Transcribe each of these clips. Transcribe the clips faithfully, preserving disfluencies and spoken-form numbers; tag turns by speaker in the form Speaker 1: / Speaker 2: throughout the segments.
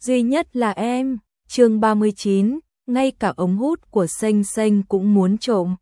Speaker 1: duy nhất là em. Chương ba mươi chín, ngay cả ống hút của Xanh Xanh cũng muốn trộm.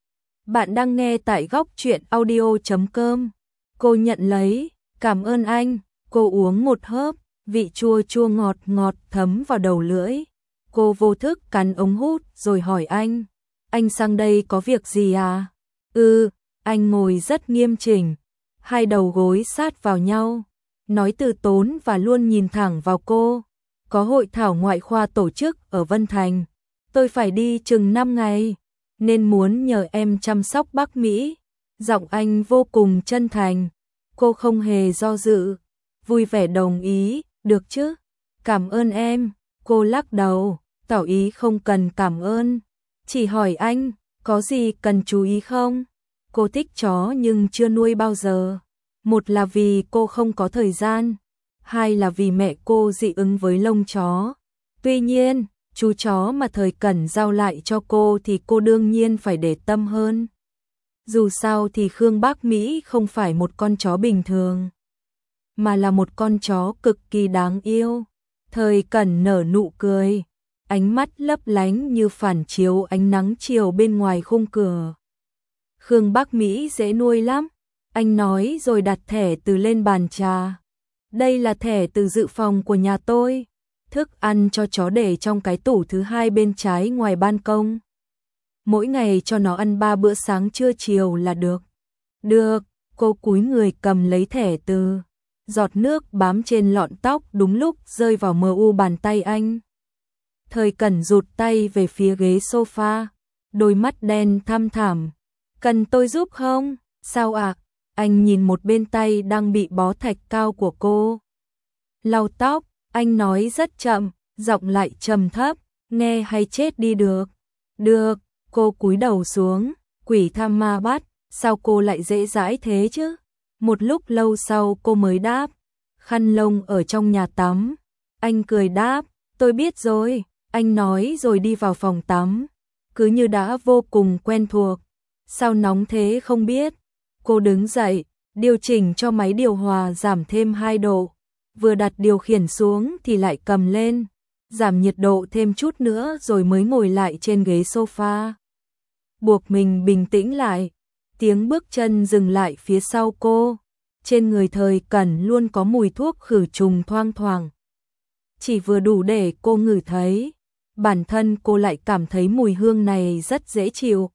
Speaker 1: Bạn đang nghe tại góc truyện audio chấm com. Cô nhận lấy, cảm ơn anh. Cô uống một hớp, vị chua chua ngọt ngọt thấm vào đầu lưỡi. Cô vô thức cắn ống hút rồi hỏi anh, anh sang đây có việc gì à? Ừ, anh ngồi rất nghiêm chỉnh, hai đầu gối sát vào nhau, nói từ tốn và luôn nhìn thẳng vào cô. Có hội thảo ngoại khoa tổ chức ở Vân Thành, tôi phải đi chừng năm ngày, nên muốn nhờ em chăm sóc bác Mỹ. Giọng anh vô cùng chân thành, cô không hề do dự, vui vẻ đồng ý, được chứ, cảm ơn em. Cô lắc đầu, tỏ ý không cần cảm ơn, chỉ hỏi anh, có gì cần chú ý không? Cô thích chó nhưng chưa nuôi bao giờ. Một là vì cô không có thời gian, hai là vì mẹ cô dị ứng với lông chó. Tuy nhiên, chú chó mà Thời Cẩn giao lại cho cô thì cô đương nhiên phải để tâm hơn. Dù sao thì Khương Bác Mỹ không phải một con chó bình thường, mà là một con chó cực kỳ đáng yêu. Thời Cẩn nở nụ cười, ánh mắt lấp lánh như phản chiếu ánh nắng chiều bên ngoài khung cửa. Khương Bác Mỹ dễ nuôi lắm, anh nói rồi đặt thẻ từ lên bàn trà. Đây là thẻ từ dự phòng của nhà tôi. Thức ăn cho chó để trong cái tủ thứ hai bên trái ngoài ban công. Mỗi ngày cho nó ăn ba bữa sáng trưa chiều là được. Được, cô cúi người cầm lấy thẻ từ. Giọt nước bám trên lọn tóc đúng lúc rơi vào mờ u bàn tay anh. Thời Cẩn rụt tay về phía ghế sofa, đôi mắt đen thăm thẳm. Cần tôi giúp không? Sao ạ? À? Anh nhìn một bên tay đang bị bó thạch cao của cô. Lau tóc, anh nói rất chậm, giọng lại trầm thấp, nghe hay chết đi được. Được, cô cúi đầu xuống, quỷ tham ma bắt, sao cô lại dễ dãi thế chứ? Một lúc lâu sau cô mới đáp, khăn lông ở trong nhà tắm. Anh cười đáp, tôi biết rồi, anh nói rồi đi vào phòng tắm, cứ như đã vô cùng quen thuộc. Sao nóng thế không biết? Cô đứng dậy, điều chỉnh cho máy điều hòa giảm thêm hai độ. Vừa đặt điều khiển xuống thì lại cầm lên, giảm nhiệt độ thêm chút nữa rồi mới ngồi lại trên ghế sofa. Buộc mình bình tĩnh lại, tiếng bước chân dừng lại phía sau cô. Trên người Thời Cẩn luôn có mùi thuốc khử trùng thoang thoảng. Chỉ vừa đủ để cô ngửi thấy, bản thân cô lại cảm thấy mùi hương này rất dễ chịu.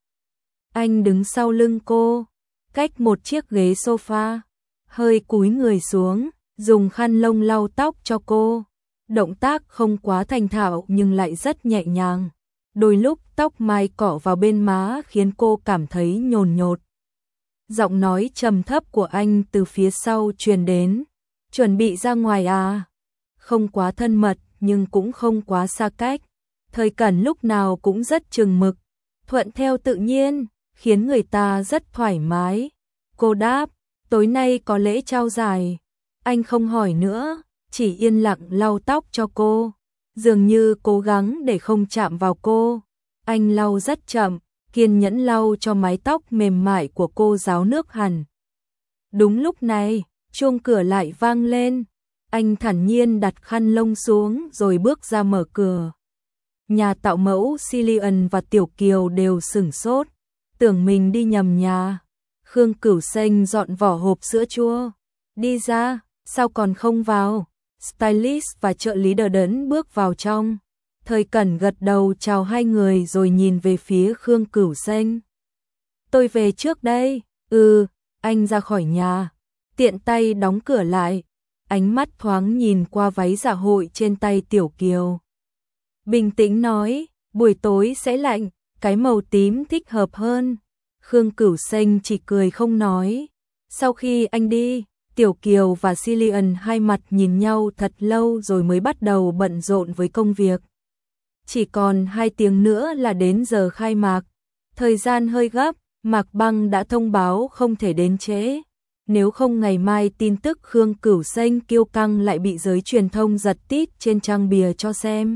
Speaker 1: Anh đứng sau lưng cô, cách một chiếc ghế sofa, hơi cúi người xuống, dùng khăn lông lau tóc cho cô. Động tác không quá thành thạo nhưng lại rất nhẹ nhàng. Đôi lúc tóc mai cọ vào bên má khiến cô cảm thấy nhồn nhột. Giọng nói trầm thấp của anh từ phía sau truyền đến. Chuẩn bị ra ngoài à? Không quá thân mật nhưng cũng không quá xa cách. Thời Cẩn lúc nào cũng rất chừng mực, thuận theo tự nhiên, khiến người ta rất thoải mái. Cô đáp, tối nay có lễ trao giải. Anh không hỏi nữa, chỉ yên lặng lau tóc cho cô, dường như cố gắng để không chạm vào cô. Anh lau rất chậm, kiên nhẫn lau cho mái tóc mềm mại của cô ráo nước hẳn. Đúng lúc này, chuông cửa lại vang lên. Anh thản nhiên đặt khăn lông xuống rồi bước ra mở cửa. Nhà tạo mẫu Cillian và Tiểu Kiều đều sửng sốt, tưởng mình đi nhầm nhà. Khương Cửu Xanh dọn vỏ hộp sữa chua. Đi ra, sao còn không vào? Stylist và trợ lý đờ đẫn bước vào trong. Thời Cẩn gật đầu chào hai người rồi nhìn về phía Khương Cửu Xanh. Tôi về trước đây. Ừ, anh ra khỏi nhà, tiện tay đóng cửa lại. Ánh mắt thoáng nhìn qua váy dạ hội trên tay Tiểu Kiều. Bình tĩnh nói, buổi tối sẽ lạnh, cái màu tím thích hợp hơn. Khương Cửu Xanh chỉ cười không nói. Sau khi anh đi, Tiểu Kiều và Cillian hai mặt nhìn nhau thật lâu rồi mới bắt đầu bận rộn với công việc. Chỉ còn hai tiếng nữa là đến giờ khai mạc. Thời gian hơi gấp, Mạc Băng đã thông báo không thể đến trễ. Nếu không ngày mai tin tức Khương Cửu Xanh kiêu căng lại bị giới truyền thông giật tít trên trang bìa cho xem.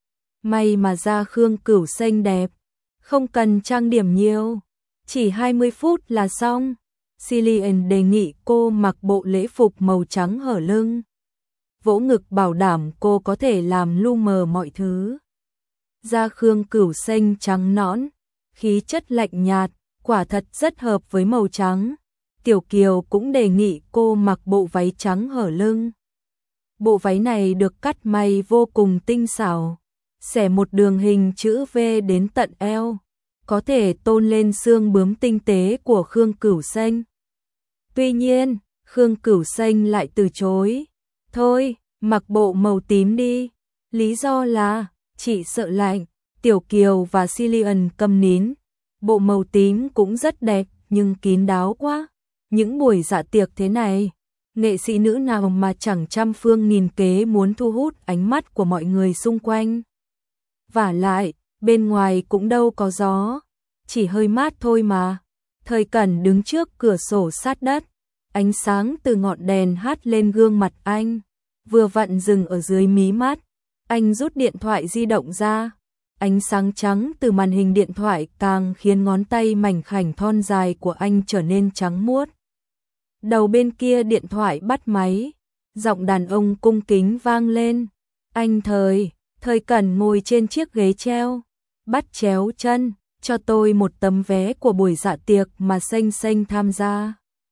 Speaker 1: May mà da Khương Cửu Xanh đẹp, không cần trang điểm nhiều, chỉ hai mươi phút là xong. Cillian đề nghị cô mặc bộ lễ phục màu trắng hở lưng. vỗ ngực bảo đảm cô có thể làm lu mờ mọi thứ. Da Khương Cửu xanh trắng nõn, khí chất lạnh nhạt, quả thật rất hợp với màu trắng. Tiểu Kiều cũng đề nghị cô mặc bộ váy trắng hở lưng. Bộ váy này được cắt may vô cùng tinh xảo, xẻ một đường hình chữ V đến tận eo, có thể tôn lên xương bướm tinh tế của Khương Cửu xanh. Tuy nhiên, Khương Cửu xanh lại từ chối. Thôi, mặc bộ màu tím đi. Lý do là, chị sợ lạnh. Tiểu Kiều và Cillian câm nín. Bộ màu tím cũng rất đẹp, nhưng kín đáo quá. Những buổi dạ tiệc thế này, nghệ sĩ nữ nào mà chẳng trăm phương nghìn kế muốn thu hút ánh mắt của mọi người xung quanh. Vả lại, bên ngoài cũng đâu có gió, chỉ hơi mát thôi mà. Thời Cẩn đứng trước cửa sổ sát đất, ánh sáng từ ngọn đèn hắt lên gương mặt anh, vừa vặn dừng ở dưới mí mắt. Anh rút điện thoại di động ra, ánh sáng trắng từ màn hình điện thoại càng khiến ngón tay mảnh khảnh thon dài của anh trở nên trắng muốt. Đầu bên kia điện thoại bắt máy, giọng đàn ông cung kính vang lên. Anh Thời, Thời Cẩn ngồi trên chiếc ghế treo, bắt chéo chân, cho tôi một tấm vé của buổi dạ tiệc mà Xanh Xanh tham gia.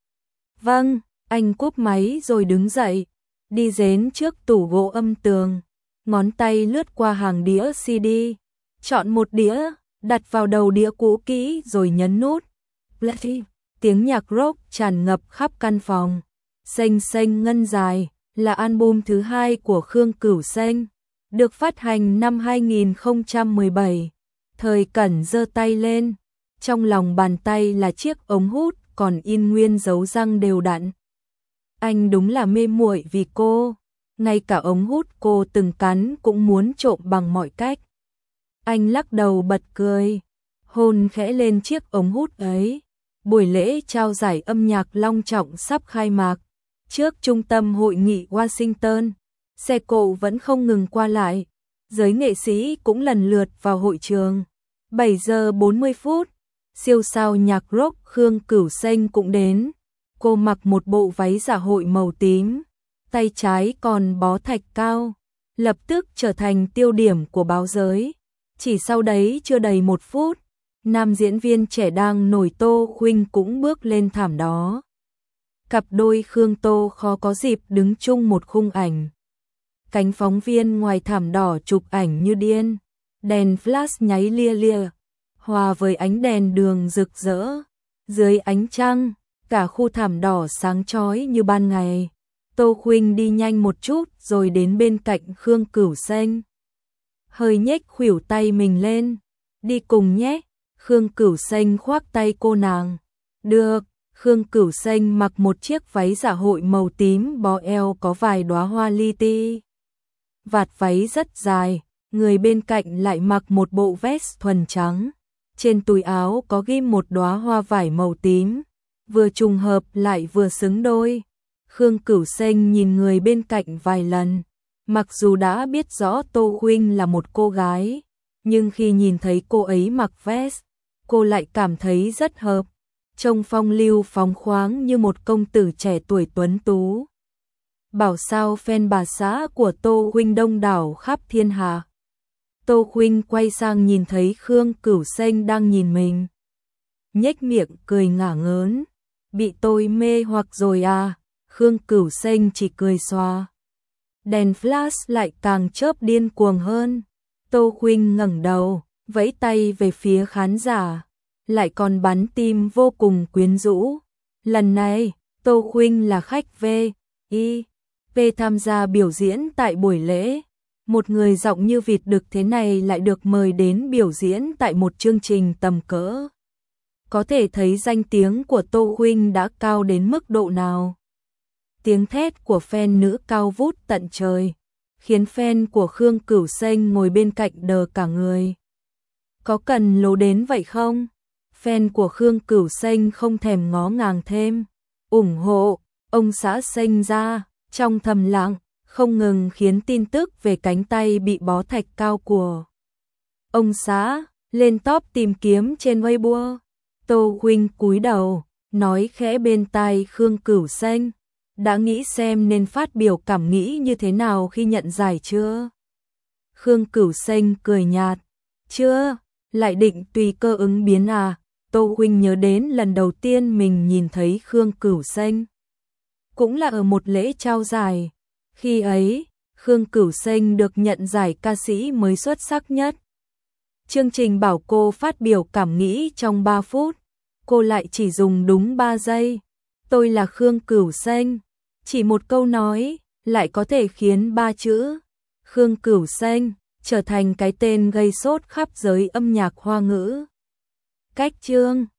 Speaker 1: Vâng, anh cúp máy rồi đứng dậy, đi đến trước tủ gỗ âm tường, ngón tay lướt qua hàng đĩa xê đê, chọn một đĩa, đặt vào đầu đĩa cũ kỹ rồi nhấn nút play. Tiếng nhạc rock tràn ngập khắp căn phòng. Xanh Xanh Ngân Dài là album thứ hai của Khương Cửu xanh, được phát hành năm hai nghìn không trăm mười bảy. Thời Cẩn giơ tay lên, trong lòng bàn tay là chiếc ống hút còn in nguyên dấu răng đều đặn. Anh đúng là mê muội vì cô, ngay cả ống hút cô từng cắn cũng muốn trộm bằng mọi cách. Anh lắc đầu bật cười, hôn khẽ lên chiếc ống hút ấy. Buổi lễ trao giải âm nhạc long trọng sắp khai mạc. Trước trung tâm hội nghị Washington, xe cộ vẫn không ngừng qua lại. Giới nghệ sĩ cũng lần lượt vào hội trường. bảy giờ bốn mươi phút, siêu sao nhạc rock Khương Cửu xanh cũng đến. Cô mặc một bộ váy dạ hội màu tím, tay trái còn bó thạch cao, lập tức trở thành tiêu điểm của báo giới. Chỉ sau đấy chưa đầy một phút, nam diễn viên trẻ đang nổi Tô Khuynh cũng bước lên thảm đó. Cặp đôi Khương Tô khó có dịp đứng chung một khung ảnh. Cánh phóng viên ngoài thảm đỏ chụp ảnh như điên, đèn flash nháy lia lia, hòa với ánh đèn đường rực rỡ. Dưới ánh trăng, cả khu thảm đỏ sáng chói như ban ngày. Tô Khuynh đi nhanh một chút rồi đến bên cạnh Khương Cửu xanh. Hơi nhếch khuỷu tay mình lên, đi cùng nhé. Khương Cửu xanh khoác tay cô nàng. Được. Khương Cửu xanh mặc một chiếc váy dạ hội màu tím bó eo có vài đóa hoa li ti. Vạt váy rất dài, người bên cạnh lại mặc một bộ vest thuần trắng. Trên túi áo có ghim một đóa hoa vải màu tím, vừa trùng hợp lại vừa xứng đôi. Khương Cửu xanh nhìn người bên cạnh vài lần, mặc dù đã biết rõ Tô Khuynh là một cô gái, nhưng khi nhìn thấy cô ấy mặc vest, cô lại cảm thấy rất hợp. Trông phong lưu phóng khoáng như một công tử trẻ tuổi tuấn tú. Bảo sao fan bà xã của Tô Khuynh đông đảo khắp thiên hạ. Tô Khuynh quay sang nhìn thấy Khương Cửu xanh đang nhìn mình, nhếch miệng cười ngả ngớn. Bị tôi mê hoặc rồi à? Khương Cửu xanh chỉ cười xòa. Đèn flash lại càng chớp điên cuồng hơn. Tô Khuynh ngẩng đầu, vẫy tay về phía khán giả, lại còn bắn tim vô cùng quyến rũ. Lần này, Tô Khuynh là khách vê i pê tham gia biểu diễn tại buổi lễ. Một người giọng như vịt đực thế này lại được mời đến biểu diễn tại một chương trình tầm cỡ. Có thể thấy danh tiếng của Tô Khuynh đã cao đến mức độ nào. Tiếng thét của fan nữ cao vút tận trời, khiến fan của Khương Cửu xanh ngồi bên cạnh đờ cả người. Có cần lố đến vậy không? Fan của Khương Cửu xanh không thèm ngó ngàng thêm. Ủng hộ, ông xã xanh ra, trong thầm lặng, không ngừng khiến tin tức về cánh tay bị bó thạch cao của ông xã lên top tìm kiếm trên Weibo. Tô Khuynh cúi đầu, nói khẽ bên tai Khương Cửu xanh. đã nghĩ xem nên phát biểu cảm nghĩ như thế nào khi nhận giải chưa? Khương Cửu Xanh cười nhạt, chưa, lại định tùy cơ ứng biến à? Tô huynh nhớ đến lần đầu tiên mình nhìn thấy Khương Cửu Xanh, cũng là ở một lễ trao giải. Khi ấy, Khương Cửu Xanh được nhận giải ca sĩ mới xuất sắc nhất. Chương trình bảo cô phát biểu cảm nghĩ trong ba phút, cô lại chỉ dùng đúng ba giây. Tôi là Khương Cửu Xanh. Chỉ một câu nói, lại có thể khiến ba chữ Khương Cửu Xanh trở thành cái tên gây sốt khắp giới âm nhạc Hoa ngữ. Cách chương